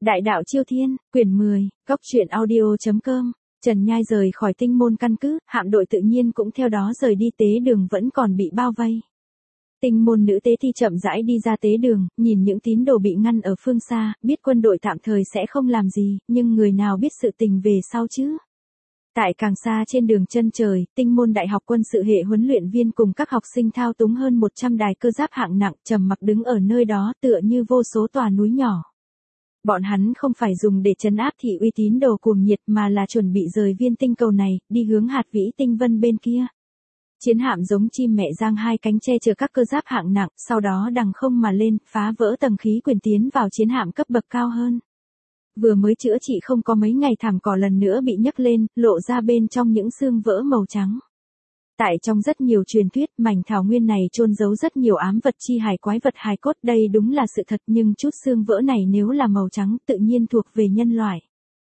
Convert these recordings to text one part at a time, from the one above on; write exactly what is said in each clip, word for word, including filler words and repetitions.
Đại đạo Chiêu Thiên, quyển mười, góc truyện audio.com. Trần Nhai rời khỏi tinh môn căn cứ, hạm đội tự nhiên cũng theo đó rời đi, tế đường vẫn còn bị bao vây. Tinh môn nữ tế thi chậm rãi đi ra tế đường, nhìn những tín đồ bị ngăn ở phương xa, biết quân đội tạm thời sẽ không làm gì, nhưng người nào biết sự tình về sau chứ. Tại càng xa trên đường chân trời, tinh môn đại học quân sự hệ huấn luyện viên cùng các học sinh thao túng hơn một trăm đài cơ giáp hạng nặng trầm mặc đứng ở nơi đó tựa như vô số tòa núi nhỏ. Bọn hắn không phải dùng để trấn áp thị uy tín đồ cuồng nhiệt mà là chuẩn bị rời viên tinh cầu này, đi hướng hạt vĩ tinh vân bên kia. Chiến hạm giống chim mẹ giang hai cánh che chở các cơ giáp hạng nặng, sau đó đằng không mà lên, phá vỡ tầng khí quyển tiến vào chiến hạm cấp bậc cao hơn. Vừa mới chữa trị không có mấy ngày thảm cỏ lần nữa bị nhấc lên, lộ ra bên trong những xương vỡ màu trắng. Tại trong rất nhiều truyền thuyết, mảnh thảo nguyên này chôn giấu rất nhiều ám vật chi hài quái vật hài cốt, đây đúng là sự thật, nhưng chút xương vỡ này nếu là màu trắng tự nhiên thuộc về nhân loại.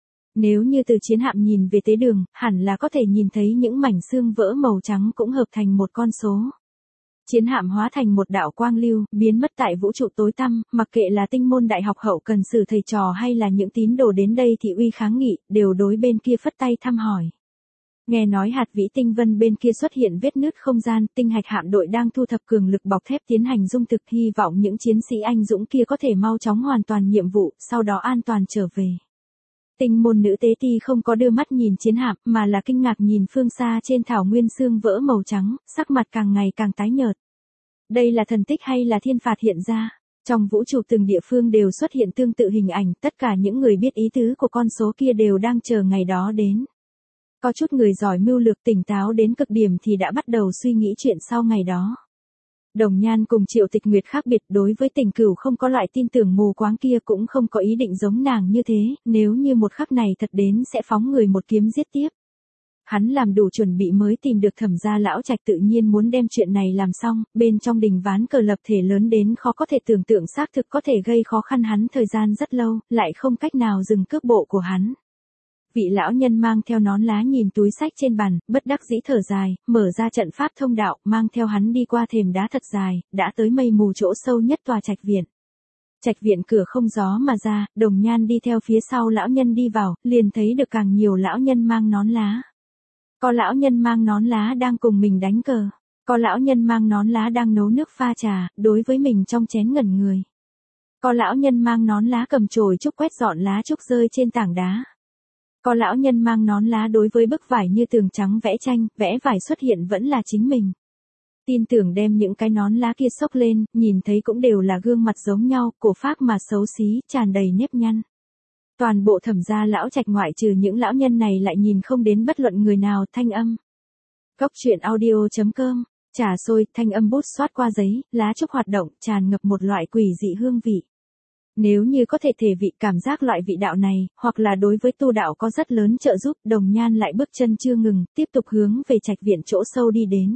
Nếu như từ chiến hạm nhìn về tế đường, hẳn là có thể nhìn thấy những mảnh xương vỡ màu trắng cũng hợp thành một con số. Chiến hạm hóa thành một đạo quang lưu, biến mất tại vũ trụ tối tăm, mặc kệ là tinh môn đại học hậu cần sử thầy trò hay là những tín đồ đến đây thị uy kháng nghị, đều đối bên kia phất tay thăm hỏi. Nghe nói hạt vĩ tinh vân bên kia xuất hiện vết nứt không gian, tinh hạch hạm đội đang thu thập cường lực bọc thép tiến hành dung thực, hy vọng những chiến sĩ anh dũng kia có thể mau chóng hoàn toàn nhiệm vụ, sau đó an toàn trở về. Tinh môn nữ tế ti không có đưa mắt nhìn chiến hạm, mà là kinh ngạc nhìn phương xa trên thảo nguyên xương vỡ màu trắng, sắc mặt càng ngày càng tái nhợt. Đây là thần tích hay là thiên phạt hiện ra? Trong vũ trụ từng địa phương đều xuất hiện tương tự hình ảnh, tất cả những người biết ý tứ của con số kia đều đang chờ ngày đó đến. Có chút người giỏi mưu lược tỉnh táo đến cực điểm thì đã bắt đầu suy nghĩ chuyện sau ngày đó. Đồng Nhan cùng Triệu Tịch Nguyệt khác biệt, đối với Tình Cửu không có loại tin tưởng mù quáng kia, cũng không có ý định giống nàng như thế, nếu như một khắc này thật đến sẽ phóng người một kiếm giết tiếp. Hắn làm đủ chuẩn bị mới tìm được Thẩm gia lão trạch, tự nhiên muốn đem chuyện này làm xong, bên trong đình ván cờ lập thể lớn đến khó có thể tưởng tượng, xác thực có thể gây khó khăn hắn thời gian rất lâu, lại không cách nào dừng cước bộ của hắn. Vị lão nhân mang theo nón lá nhìn túi sách trên bàn, bất đắc dĩ thở dài, mở ra trận pháp thông đạo, mang theo hắn đi qua thềm đá thật dài, đã tới mây mù chỗ sâu nhất tòa trạch viện. Trạch viện cửa không gió mà ra, Đồng Nhan đi theo phía sau lão nhân đi vào, liền thấy được càng nhiều lão nhân mang nón lá. Có lão nhân mang nón lá đang cùng mình đánh cờ, có lão nhân mang nón lá đang nấu nước pha trà, đối với mình trong chén ngẩn người. Có lão nhân mang nón lá cầm chổi trúc quét dọn lá trúc rơi trên tảng đá. Có lão nhân mang nón lá đối với bức vải như tường trắng vẽ tranh, vẽ vải xuất hiện vẫn là chính mình. Tin tưởng đem những cái nón lá kia xốc lên, nhìn thấy cũng đều là gương mặt giống nhau, cổ phác mà xấu xí, tràn đầy nếp nhăn. Toàn bộ Thẩm gia lão trạch ngoại trừ những lão nhân này lại nhìn không đến bất luận người nào. Thanh âm. Góc truyện audio.com. Trà sôi, thanh âm bút xoát qua giấy, lá trúc hoạt động, tràn ngập một loại quỷ dị hương vị. Nếu như có thể thể vị cảm giác loại vị đạo này, hoặc là đối với tu đạo có rất lớn trợ giúp, Đồng Nhan lại bước chân chưa ngừng, tiếp tục hướng về trạch viện chỗ sâu đi đến.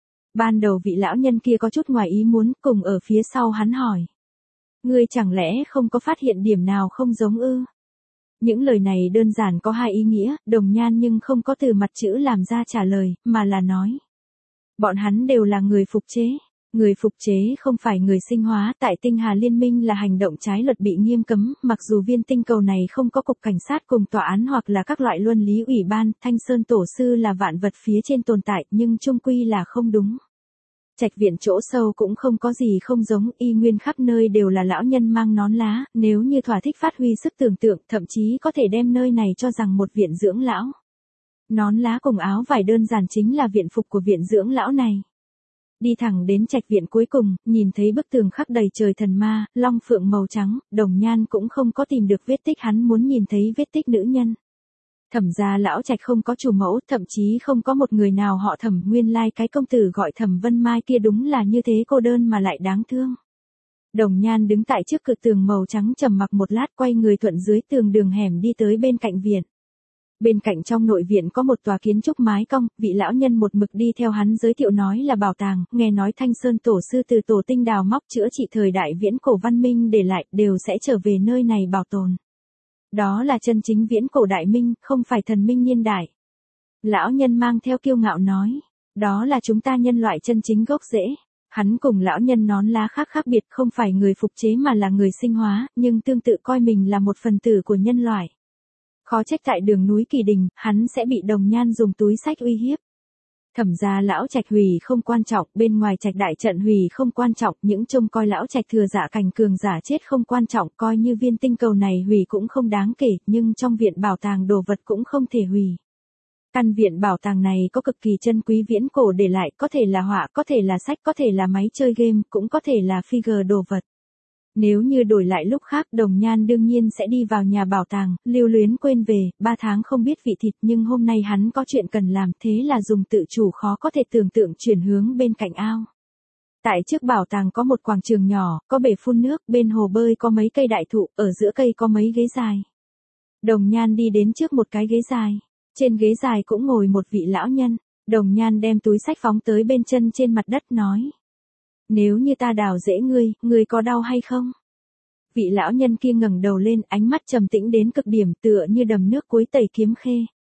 Ban đầu vị lão nhân kia có chút ngoài ý muốn, cùng ở phía sau hắn hỏi. Ngươi chẳng lẽ không có phát hiện điểm nào không giống ư? Những lời này đơn giản có hai ý nghĩa, Đồng Nhan nhưng không có từ mặt chữ làm ra trả lời, mà là nói. Bọn hắn đều là người phục chế. Người phục chế không phải người sinh hóa, tại tinh hà liên minh là hành động trái luật bị nghiêm cấm, mặc dù viên tinh cầu này không có cục cảnh sát cùng tòa án hoặc là các loại luân lý ủy ban, Thanh Sơn tổ sư là vạn vật phía trên tồn tại, nhưng chung quy là không đúng. Trạch viện chỗ sâu cũng không có gì không giống, y nguyên khắp nơi đều là lão nhân mang nón lá, nếu như thỏa thích phát huy sức tưởng tượng, thậm chí có thể đem nơi này cho rằng một viện dưỡng lão. Nón lá cùng áo vải đơn giản chính là viện phục của viện dưỡng lão này. Đi thẳng đến trạch viện cuối cùng, nhìn thấy bức tường khắc đầy trời thần ma, long phượng màu trắng, Đồng Nhan cũng không có tìm được vết tích hắn muốn nhìn thấy, vết tích nữ nhân. Thẩm gia lão trạch không có chủ mẫu, thậm chí không có một người nào họ Thẩm, nguyên lai cái công tử gọi Thẩm Vân Mai kia đúng là như thế cô đơn mà lại đáng thương. Đồng Nhan đứng tại trước cửa tường màu trắng trầm mặc một lát, quay người thuận dưới tường đường hẻm đi tới bên cạnh viện. Bên cạnh trong nội viện có một tòa kiến trúc mái cong, vị lão nhân một mực đi theo hắn giới thiệu nói là bảo tàng, nghe nói Thanh Sơn tổ sư từ tổ tinh đào móc chữa trị thời đại viễn cổ văn minh để lại, đều sẽ trở về nơi này bảo tồn. Đó là chân chính viễn cổ đại minh, không phải thần minh niên đại. Lão nhân mang theo kiêu ngạo nói, đó là chúng ta nhân loại chân chính gốc rễ. Hắn cùng lão nhân nón lá khác khác biệt, không phải người phục chế mà là người sinh hóa, nhưng tương tự coi mình là một phần tử của nhân loại. Khó trách tại đường núi Kỳ Đình, hắn sẽ bị Đồng Nhan dùng túi xách uy hiếp. Thẩm gia lão trạch hủy không quan trọng, bên ngoài trạch đại trận hủy không quan trọng, những trông coi lão trạch thừa giả cảnh cường giả chết không quan trọng, coi như viên tinh cầu này hủy cũng không đáng kể, nhưng trong viện bảo tàng đồ vật cũng không thể hủy. Căn viện bảo tàng này có cực kỳ chân quý viễn cổ để lại, có thể là họa, có thể là sách, có thể là máy chơi game, cũng có thể là figure đồ vật. Nếu như đổi lại lúc khác, Đồng Nhan đương nhiên sẽ đi vào nhà bảo tàng, lưu luyến quên về, ba tháng không biết vị thịt, nhưng hôm nay hắn có chuyện cần làm, thế là dùng tự chủ khó có thể tưởng tượng chuyển hướng bên cạnh ao. Tại trước bảo tàng có một quảng trường nhỏ, có bể phun nước, bên hồ bơi có mấy cây đại thụ, ở giữa cây có mấy ghế dài. Đồng Nhan đi đến trước một cái ghế dài. Trên ghế dài cũng ngồi một vị lão nhân. Đồng Nhan đem túi sách phóng tới bên chân trên mặt đất nói. Nếu như ta đào dễ ngươi, ngươi có đau hay không? Vị lão nhân kia ngẩng đầu lên, ánh mắt trầm tĩnh đến cực điểm, tựa như đầm nước cuối tẩy kiếm khê.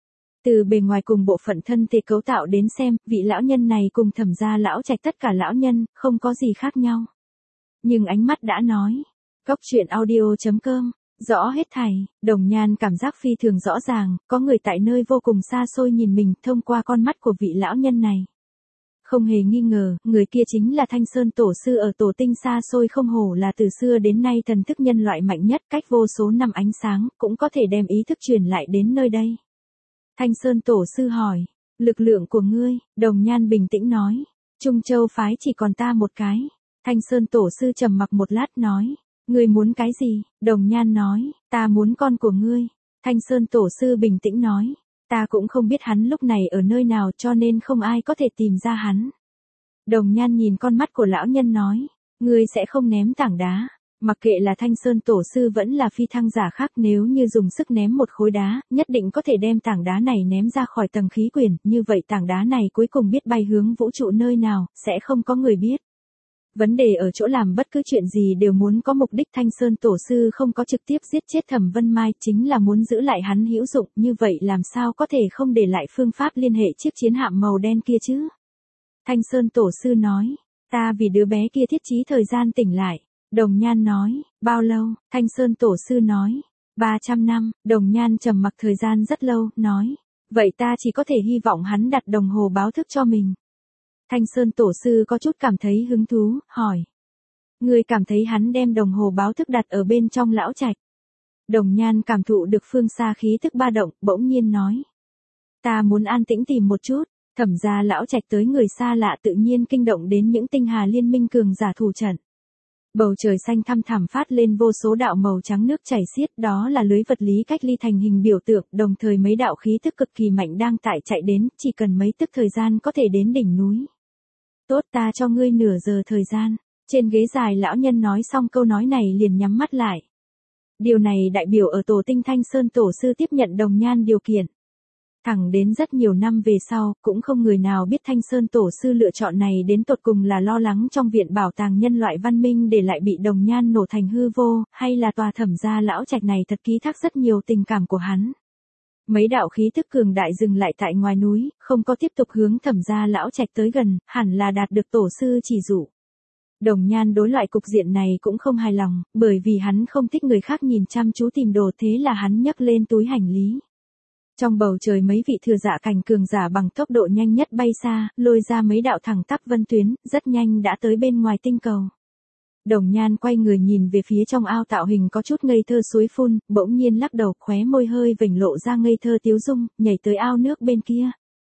Từ bề ngoài cùng bộ phận thân thể cấu tạo đến xem, vị lão nhân này cùng Thẩm gia lão trạch tất cả lão nhân, không có gì khác nhau. Nhưng ánh mắt đã nói. Góc truyện audio chấm com. Rõ hết thảy, Đồng Nhan cảm giác phi thường rõ ràng, có người tại nơi vô cùng xa xôi nhìn mình thông qua con mắt của vị lão nhân này. Không hề nghi ngờ, người kia chính là Thanh Sơn Tổ Sư ở tổ tinh xa xôi, không hổ là từ xưa đến nay thần thức nhân loại mạnh nhất, cách vô số năm ánh sáng, cũng có thể đem ý thức truyền lại đến nơi đây. Thanh Sơn Tổ Sư hỏi, lực lượng của ngươi, Đồng Nhan bình tĩnh nói, Trung Châu phái chỉ còn ta một cái. Thanh Sơn Tổ Sư trầm mặc một lát nói, ngươi muốn cái gì? Đồng Nhan nói, ta muốn con của ngươi. Thanh Sơn Tổ Sư bình tĩnh nói, ta cũng không biết hắn lúc này ở nơi nào, cho nên không ai có thể tìm ra hắn. Đồng Nhan nhìn con mắt của lão nhân nói, ngươi sẽ không ném tảng đá. Mặc kệ là Thanh Sơn Tổ Sư vẫn là phi thăng giả khác, nếu như dùng sức ném một khối đá, nhất định có thể đem tảng đá này ném ra khỏi tầng khí quyển, như vậy tảng đá này cuối cùng biết bay hướng vũ trụ nơi nào, sẽ không có người biết. Vấn đề ở chỗ làm bất cứ chuyện gì đều muốn có mục đích. Thanh Sơn Tổ Sư không có trực tiếp giết chết Thẩm Vân Mai, chính là muốn giữ lại hắn hữu dụng, như vậy làm sao có thể không để lại phương pháp liên hệ chiếc chiến hạm màu đen kia chứ? Thanh Sơn Tổ Sư nói, ta vì đứa bé kia thiết trí thời gian tỉnh lại. Đồng Nhan nói, bao lâu? Thanh Sơn Tổ Sư nói, ba trăm năm. Đồng Nhan trầm mặc thời gian rất lâu, nói, vậy ta chỉ có thể hy vọng hắn đặt đồng hồ báo thức cho mình. Thanh Sơn Tổ Sư có chút cảm thấy hứng thú, hỏi. Ngươi cảm thấy hắn đem đồng hồ báo thức đặt ở bên trong lão trạch? Đồng Nhan cảm thụ được phương xa khí thức ba động, bỗng nhiên nói. Ta muốn an tĩnh tìm một chút. Thẩm gia lão trạch tới người xa lạ tự nhiên kinh động đến những tinh hà liên minh cường giả thủ trận. Bầu trời xanh thăm thẳm phát lên vô số đạo màu trắng nước chảy xiết, đó là lưới vật lý cách ly thành hình biểu tượng, đồng thời mấy đạo khí tức cực kỳ mạnh đang tại chạy đến, chỉ cần mấy tức thời gian có thể đến đỉnh núi. Tốt, ta cho ngươi nửa giờ thời gian. Trên ghế dài lão nhân nói xong câu nói này liền nhắm mắt lại. Điều này đại biểu ở tổ tinh Thanh Sơn Tổ Sư tiếp nhận Đồng Nhan điều kiện. Thẳng đến rất nhiều năm về sau, cũng không người nào biết Thanh Sơn Tổ Sư lựa chọn này đến tột cùng là lo lắng trong viện bảo tàng nhân loại văn minh để lại bị Đồng Nhan nổ thành hư vô, hay là tòa Thẩm gia lão trạch này thật ký thác rất nhiều tình cảm của hắn. Mấy đạo khí tức cường đại dừng lại tại ngoài núi, không có tiếp tục hướng Thẩm gia lão trạch tới gần, hẳn là đạt được Tổ Sư chỉ dụ. Đồng Nhan đối loại cục diện này cũng không hài lòng, bởi vì hắn không thích người khác nhìn chăm chú tìm đồ, thế là hắn nhấc lên túi hành lý. Trong bầu trời mấy vị thừa dạ cảnh cường giả bằng tốc độ nhanh nhất bay xa, lôi ra mấy đạo thẳng tắp vân tuyến, rất nhanh đã tới bên ngoài tinh cầu. Đồng Nhan quay người nhìn về phía trong ao tạo hình có chút ngây thơ suối phun, bỗng nhiên lắc đầu, khóe môi hơi vểnh lộ ra ngây thơ tiếu dung, nhảy tới ao nước bên kia.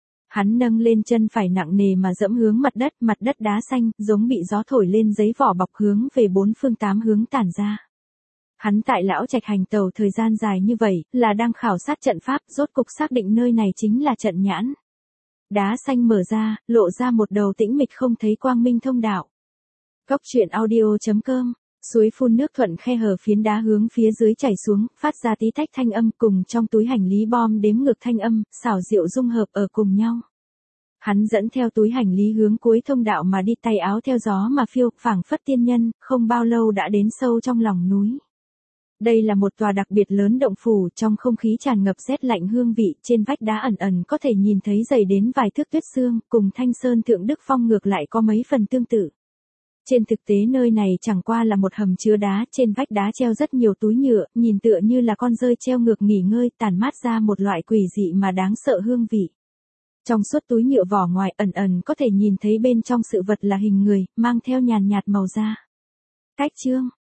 Hắn nâng lên chân phải nặng nề mà dẫm hướng mặt đất, mặt đất đá xanh, giống bị gió thổi lên giấy vỏ bọc hướng về bốn phương tám hướng tản ra. Hắn tại lão trạch hành tàu thời gian dài như vậy, là đang khảo sát trận pháp, rốt cục xác định nơi này chính là trận nhãn. Đá xanh mở ra, lộ ra một đầu tĩnh mịch không thấy quang minh thông đạo. Góc truyện audio chấm com. Suối phun nước thuận khe hở phiến đá hướng phía dưới chảy xuống, phát ra tí tách thanh âm, cùng trong túi hành lý bom đếm ngược thanh âm, xảo diệu dung hợp ở cùng nhau. Hắn dẫn theo túi hành lý hướng cuối thông đạo mà đi, tay áo theo gió mà phiêu, phảng phất tiên nhân, không bao lâu đã đến sâu trong lòng núi. Đây là một tòa đặc biệt lớn động phủ, trong không khí tràn ngập rét lạnh hương vị, trên vách đá ẩn ẩn có thể nhìn thấy dày đến vài thước tuyết sương, cùng Thanh Sơn Thượng Đức Phong ngược lại có mấy phần tương tự. Trên thực tế nơi này chẳng qua là một hầm chứa đá, trên vách đá treo rất nhiều túi nhựa, nhìn tựa như là con dơi treo ngược nghỉ ngơi, tản mát ra một loại quỷ dị mà đáng sợ hương vị. Trong suốt túi nhựa vỏ ngoài ẩn ẩn có thể nhìn thấy bên trong sự vật là hình người, mang theo nhàn nhạt màu da. Cách chương